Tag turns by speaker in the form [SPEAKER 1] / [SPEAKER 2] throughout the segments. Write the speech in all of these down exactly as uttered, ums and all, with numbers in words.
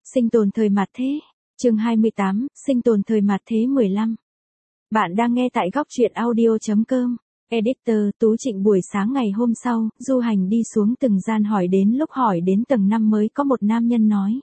[SPEAKER 1] Sinh tồn thời mạt thế. Chương hai mươi tám, sinh tồn thời mạt thế mười lăm. Bạn đang nghe tại góc truyện audio chấm com. Editor Tú Trịnh. Buổi sáng ngày hôm sau, du hành đi xuống từng gian hỏi, đến lúc hỏi đến tầng năm mới có một nam nhân nói.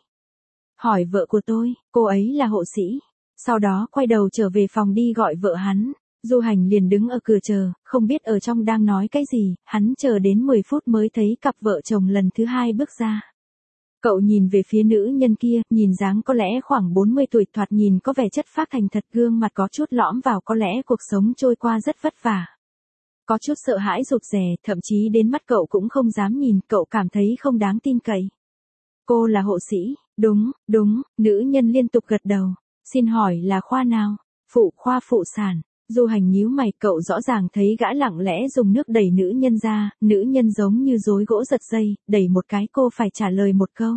[SPEAKER 1] Hỏi vợ của tôi, cô ấy là hộ sĩ. Sau đó quay đầu trở về phòng đi gọi vợ hắn. Du hành liền đứng ở cửa chờ, không biết ở trong đang nói cái gì, hắn chờ đến mười phút mới thấy cặp vợ chồng lần thứ hai bước ra. Cậu nhìn về phía nữ nhân kia, nhìn dáng có lẽ khoảng bốn mươi tuổi, thoạt nhìn có vẻ chất phác thành thật, gương mặt có chút lõm vào, có lẽ cuộc sống trôi qua rất vất vả. Có chút sợ hãi rụt rè, thậm chí đến mắt cậu cũng không dám nhìn, cậu cảm thấy không đáng tin cậy. Cô là hộ sĩ, đúng, đúng, nữ nhân liên tục gật đầu. Xin hỏi là khoa nào? Phụ khoa phụ sản. Du hành nhíu mày, cậu rõ ràng thấy gã lặng lẽ dùng nước đẩy nữ nhân ra, nữ nhân giống như rối gỗ giật dây, đẩy một cái cô phải trả lời một câu.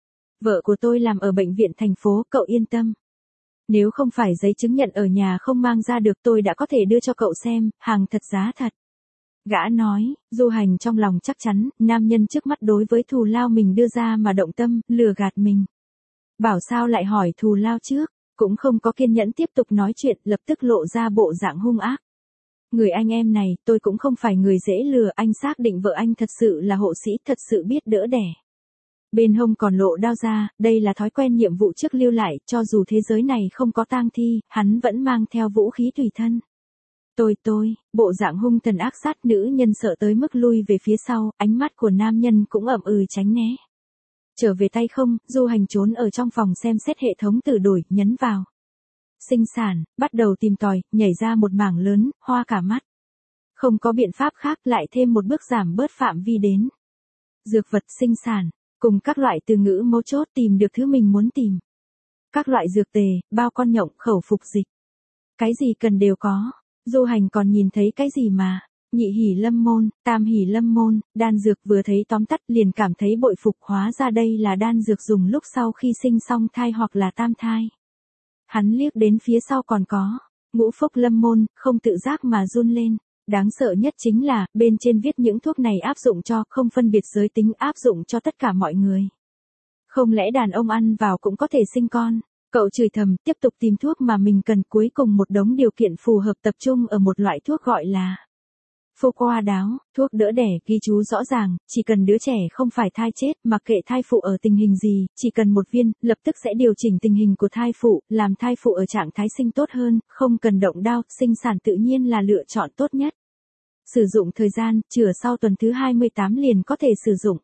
[SPEAKER 1] Vợ của tôi làm ở bệnh viện thành phố, cậu yên tâm. Nếu không phải giấy chứng nhận ở nhà không mang ra được tôi đã có thể đưa cho cậu xem, hàng thật giá thật. Gã nói, du hành trong lòng chắc chắn, nam nhân trước mắt đối với thù lao mình đưa ra mà động tâm, lừa gạt mình. Bảo sao lại hỏi thù lao trước. Cũng không có kiên nhẫn tiếp tục nói chuyện, lập tức lộ ra bộ dạng hung ác. Người anh em này, tôi cũng không phải người dễ lừa, anh xác định vợ anh thật sự là hộ sĩ, thật sự biết đỡ đẻ. Bên hông còn lộ đao ra, đây là thói quen nhiệm vụ trước lưu lại, cho dù thế giới này không có tang thi, hắn vẫn mang theo vũ khí tùy thân. Tôi tôi, bộ dạng hung thần ác sát, nữ nhân sợ tới mức lui về phía sau, ánh mắt của nam nhân cũng ậm ừ tránh né. Trở về tay không, du hành trốn ở trong phòng xem xét hệ thống tự đổi, nhấn vào. Sinh sản, bắt đầu tìm tòi, nhảy ra một mảng lớn, hoa cả mắt. Không có biện pháp khác, lại thêm một bước giảm bớt phạm vi đến. Dược vật sinh sản, cùng các loại từ ngữ mấu chốt, tìm được thứ mình muốn tìm. Các loại dược tề, bao con nhộng, khẩu phục dịch. Cái gì cần đều có. Du hành còn nhìn thấy cái gì mà. Nhị hỉ lâm môn, tam hỉ lâm môn, đan dược, vừa thấy tóm tắt liền cảm thấy bội phục, hóa ra đây là đan dược dùng lúc sau khi sinh song thai hoặc là tam thai. Hắn liếc đến phía sau còn có, ngũ phúc lâm môn, không tự giác mà run lên. Đáng sợ nhất chính là, bên trên viết những thuốc này áp dụng cho, không phân biệt giới tính, áp dụng cho tất cả mọi người. Không lẽ đàn ông ăn vào cũng có thể sinh con? Cậu chửi thầm, tiếp tục tìm thuốc mà mình cần, cuối cùng một đống điều kiện phù hợp tập trung ở một loại thuốc gọi là phô qua đáo, thuốc đỡ đẻ, ghi chú rõ ràng, chỉ cần đứa trẻ không phải thai chết, mặc kệ thai phụ ở tình hình gì, chỉ cần một viên, lập tức sẽ điều chỉnh tình hình của thai phụ, làm thai phụ ở trạng thái sinh tốt hơn, không cần động đao, sinh sản tự nhiên là lựa chọn tốt nhất. Sử dụng thời gian, chữa sau tuần thứ hai mươi tám liền có thể sử dụng.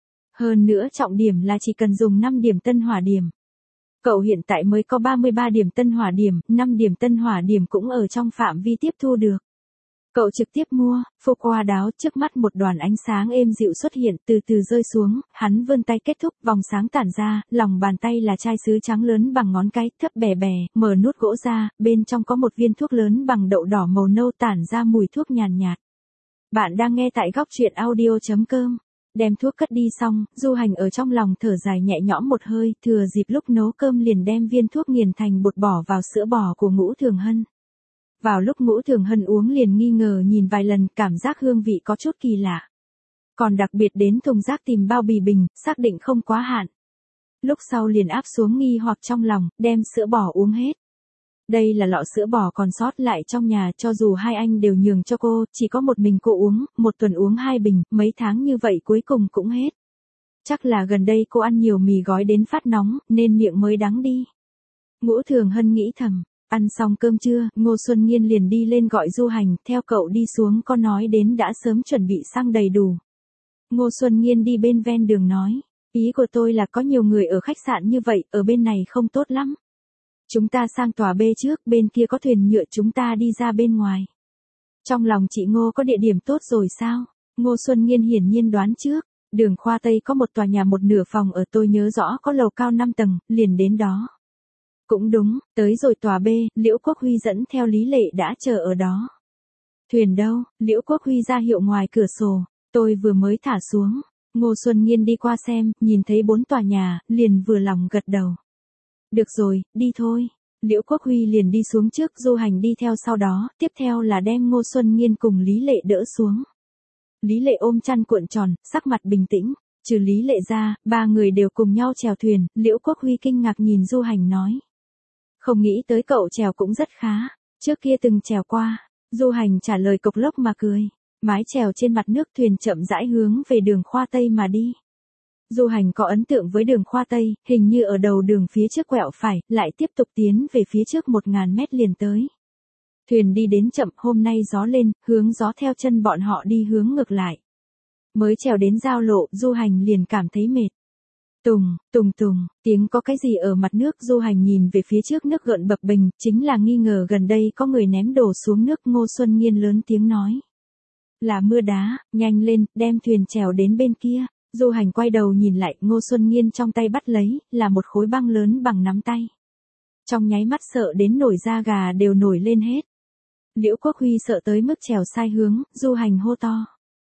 [SPEAKER 1] Hơn nữa trọng điểm là chỉ cần dùng năm điểm tân hỏa điểm. Cậu hiện tại mới có ba mươi ba điểm tân hỏa điểm, năm điểm tân hỏa điểm cũng ở trong phạm vi tiếp thu được. Cậu trực tiếp mua, phô qua đáo, trước mắt một đoàn ánh sáng êm dịu xuất hiện, từ từ rơi xuống, hắn vươn tay kết thúc, vòng sáng tản ra, lòng bàn tay là chai sứ trắng lớn bằng ngón cái, thấp bè bè, mở nút gỗ ra, bên trong có một viên thuốc lớn bằng đậu đỏ màu nâu tản ra mùi thuốc nhàn nhạt, nhạt. Bạn đang nghe tại góc truyện audio chấm com. Đem thuốc cất đi xong, du hành ở trong lòng thở dài nhẹ nhõm một hơi, thừa dịp lúc nấu cơm liền đem viên thuốc nghiền thành bột bỏ vào sữa bò của Ngũ Thường Hân. Vào lúc Ngũ Thường Hân uống liền nghi ngờ nhìn vài lần, cảm giác hương vị có chút kỳ lạ. Còn đặc biệt đến thùng rác tìm bao bì bình, xác định không quá hạn. Lúc sau liền áp xuống nghi hoặc trong lòng, đem sữa bò uống hết. Đây là lọ sữa bò còn sót lại trong nhà, cho dù hai anh đều nhường cho cô, chỉ có một mình cô uống, một tuần uống hai bình, mấy tháng như vậy cuối cùng cũng hết. Chắc là gần đây cô ăn nhiều mì gói đến phát nóng, nên miệng mới đắng đi. Ngũ Thường Hân nghĩ thầm. Ăn xong cơm trưa, Ngô Xuân Nghiên liền đi lên gọi du hành, theo cậu đi xuống có nói đến đã sớm chuẩn bị xăng đầy đủ. Ngô Xuân Nghiên đi bên ven đường nói, ý của tôi là có nhiều người ở khách sạn như vậy, ở bên này không tốt lắm. Chúng ta sang tòa B trước, bên kia có thuyền nhựa, chúng ta đi ra bên ngoài. Trong lòng chị Ngô có địa điểm tốt rồi sao? Ngô Xuân Nghiên hiển nhiên đoán trước, đường Khoa Tây có một tòa nhà một nửa phòng ở, tôi nhớ rõ có lầu cao năm tầng, liền đến đó. Cũng đúng, tới rồi tòa B, Liễu Quốc Huy dẫn theo Lý Lệ đã chờ ở đó. Thuyền đâu? Liễu Quốc Huy ra hiệu ngoài cửa sổ, tôi vừa mới thả xuống. Ngô Xuân Nghiên đi qua xem, nhìn thấy bốn tòa nhà, liền vừa lòng gật đầu. Được rồi, đi thôi. Liễu Quốc Huy liền đi xuống trước, du hành đi theo sau đó, tiếp theo là đem Ngô Xuân Nghiên cùng Lý Lệ đỡ xuống. Lý Lệ ôm chăn cuộn tròn, sắc mặt bình tĩnh. Trừ Lý Lệ ra, ba người đều cùng nhau chèo thuyền, Liễu Quốc Huy kinh ngạc nhìn Du Hành nói. Không nghĩ tới cậu chèo cũng rất khá, trước kia từng chèo qua. Du Hành trả lời cộc lốc mà cười. Mái chèo trên mặt nước thuyền chậm rãi hướng về đường Khoa Tây mà đi. Du Hành có ấn tượng với đường Khoa Tây, hình như ở đầu đường phía trước quẹo phải, lại tiếp tục tiến về phía trước một ngàn mét liền tới. Thuyền đi đến chậm, hôm nay gió lên, hướng gió theo chân bọn họ đi hướng ngược lại. Mới trèo đến giao lộ, Du Hành liền cảm thấy mệt. Tùng, tùng tùng, tiếng có cái gì ở mặt nước. Du Hành nhìn về phía trước nước gợn bập bềnh, chính là nghi ngờ gần đây có người ném đồ xuống nước. Ngô Xuân Nghiên lớn tiếng nói. Là mưa đá, nhanh lên, đem thuyền trèo đến bên kia. Du Hành quay đầu nhìn lại, Ngô Xuân Nghiên trong tay bắt lấy, là một khối băng lớn bằng nắm tay. Trong nháy mắt sợ đến nổi da gà đều nổi lên hết. Liễu Quốc Huy sợ tới mức trèo sai hướng, Du Hành hô to.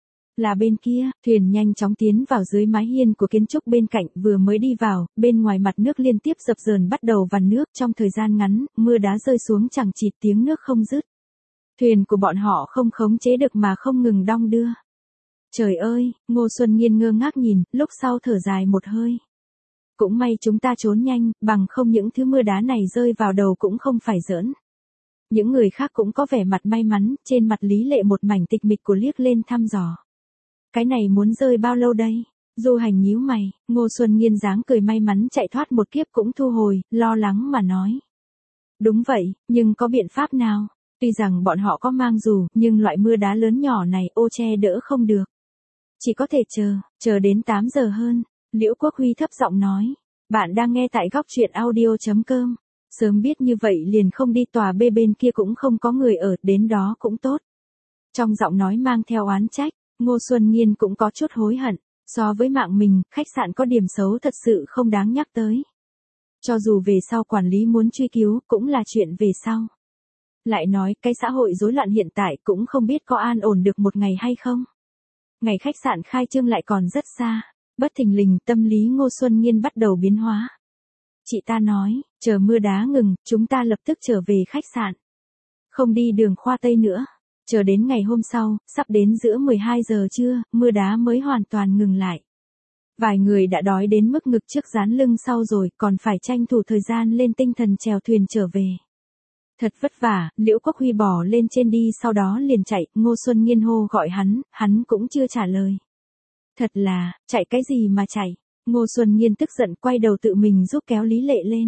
[SPEAKER 1] Là bên kia, thuyền nhanh chóng tiến vào dưới mái hiên của kiến trúc bên cạnh, vừa mới đi vào, bên ngoài mặt nước liên tiếp dập dờn bắt đầu vằn nước. Trong thời gian ngắn, mưa đá rơi xuống chẳng chịt, tiếng nước không dứt. Thuyền của bọn họ không khống chế được mà không ngừng đong đưa. Trời ơi, Ngô Xuân Nghiên ngơ ngác nhìn, lúc sau thở dài một hơi. Cũng may chúng ta trốn nhanh, bằng không những thứ mưa đá này rơi vào đầu cũng không phải giỡn. Những người khác cũng có vẻ mặt may mắn, trên mặt Lý Lệ một mảnh tịch mịch của liếc lên thăm dò. Cái này muốn rơi bao lâu đây? Du Hành nhíu mày, Ngô Xuân Nghiên dáng cười may mắn chạy thoát một kiếp cũng thu hồi, lo lắng mà nói. Đúng vậy, nhưng có biện pháp nào? Tuy rằng bọn họ có mang dù, nhưng loại mưa đá lớn nhỏ này ô che đỡ không được. Chỉ có thể chờ, chờ đến tám giờ hơn. Liễu Quốc Huy thấp giọng nói. Bạn đang nghe tại góc truyện audio chấm com. Sớm biết như vậy liền không đi, tòa B bên kia cũng không có người ở, đến đó cũng tốt. Trong giọng nói mang theo oán trách, Ngô Xuân Nghiên cũng có chút hối hận. So với mạng mình, khách sạn có điểm xấu thật sự không đáng nhắc tới. Cho dù về sau quản lý muốn truy cứu, cũng là chuyện về sau. Lại nói, cái xã hội rối loạn hiện tại cũng không biết có an ổn được một ngày hay không. Ngày khách sạn khai trương lại còn rất xa. Bất thình lình, tâm lý Ngô Xuân Nghiên bắt đầu biến hóa. Chị ta nói, chờ mưa đá ngừng, chúng ta lập tức trở về khách sạn. Không đi đường Khoa Tây nữa. Chờ đến ngày hôm sau, sắp đến giữa mười hai giờ trưa, mưa đá mới hoàn toàn ngừng lại. Vài người đã đói đến mức ngực trước dán lưng sau rồi, còn phải tranh thủ thời gian lên tinh thần chèo thuyền trở về. Thật vất vả, Liễu Quốc Huy bỏ lên trên đi, sau đó liền chạy. Ngô Xuân Nghiên hô gọi hắn, hắn cũng chưa trả lời. Thật là, chạy cái gì mà chạy? Ngô Xuân Nghiên tức giận quay đầu tự mình giúp kéo Lý Lệ lên.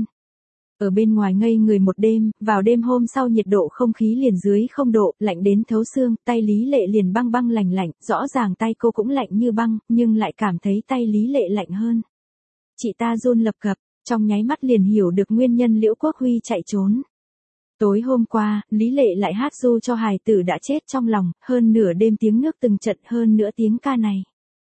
[SPEAKER 1] Ở bên ngoài ngây người một đêm, vào đêm hôm sau nhiệt độ không khí liền dưới không độ, lạnh đến thấu xương, tay Lý Lệ liền băng băng lạnh lạnh, rõ ràng tay cô cũng lạnh như băng, nhưng lại cảm thấy tay Lý Lệ lạnh hơn. Chị ta run lập cập, trong nháy mắt liền hiểu được nguyên nhân Liễu Quốc Huy chạy trốn. Tối hôm qua, Lý Lệ lại hát ru cho hài tử đã chết trong lòng, hơn nửa đêm tiếng nước từng trận, hơn nữa tiếng ca này.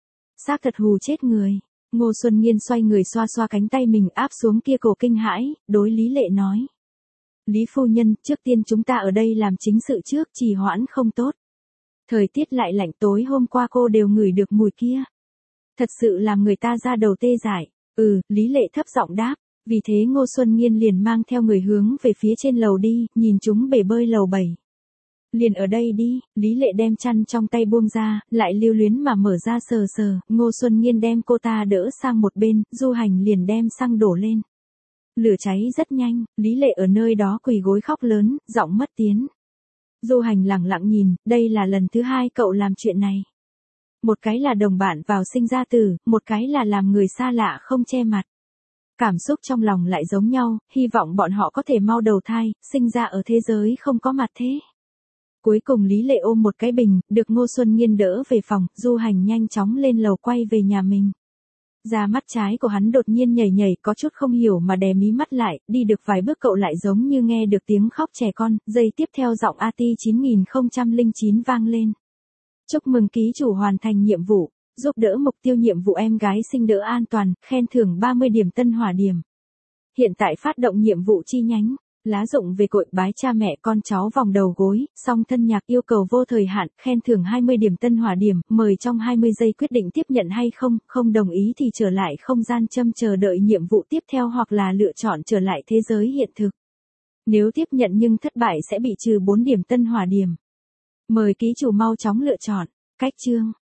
[SPEAKER 1] Xác thật hù chết người. Ngô Xuân Nghiên xoay người xoa xoa cánh tay mình áp xuống kia cổ kinh hãi, đối Lý Lệ nói. Lý phu nhân, trước tiên chúng ta ở đây làm chính sự trước, trì hoãn không tốt. Thời tiết lại lạnh, tối hôm qua cô đều ngửi được mùi kia. Thật sự làm người ta ra đầu tê dại. Ừ, Lý Lệ thấp giọng đáp. Vì thế Ngô Xuân Nghiên liền mang theo người hướng về phía trên lầu đi, nhìn chúng bể bơi lầu bảy. Liền ở đây đi, Lý Lệ đem chăn trong tay buông ra, lại lưu luyến mà mở ra sờ sờ, Ngô Xuân Nghiên đem cô ta đỡ sang một bên, Du Hành liền đem xăng đổ lên. Lửa cháy rất nhanh, Lý Lệ ở nơi đó quỳ gối khóc lớn, giọng mất tiếng. Du Hành lặng lặng nhìn, đây là lần thứ hai cậu làm chuyện này. Một cái là đồng bạn vào sinh ra tử, một cái là làm người xa lạ không che mặt. Cảm xúc trong lòng lại giống nhau, hy vọng bọn họ có thể mau đầu thai, sinh ra ở thế giới không có mặt thế. Cuối cùng Lý Lệ ôm một cái bình, được Ngô Xuân Nghiên đỡ về phòng, Du Hành nhanh chóng lên lầu quay về nhà mình. Da mắt trái của hắn đột nhiên nhảy nhảy, có chút không hiểu mà đè mí mắt lại, đi được vài bước cậu lại giống như nghe được tiếng khóc trẻ con, giây tiếp theo giọng a tê chín nghìn không trăm lẻ chín vang lên. Chúc mừng ký chủ hoàn thành nhiệm vụ, giúp đỡ mục tiêu nhiệm vụ em gái sinh đỡ an toàn, khen thưởng ba mươi điểm tân hỏa điểm. Hiện tại phát động nhiệm vụ chi nhánh. Lá dụng về cội, bái cha mẹ con cháu vòng đầu gối, song thân nhạc yêu cầu vô thời hạn, khen thưởng hai mươi điểm tân hỏa điểm, mời trong hai mươi giây quyết định tiếp nhận hay không, không đồng ý thì trở lại không gian châm chờ đợi nhiệm vụ tiếp theo hoặc là lựa chọn trở lại thế giới hiện thực. Nếu tiếp nhận nhưng thất bại sẽ bị trừ bốn điểm tân hỏa điểm. Mời ký chủ mau chóng lựa chọn. Cách chương.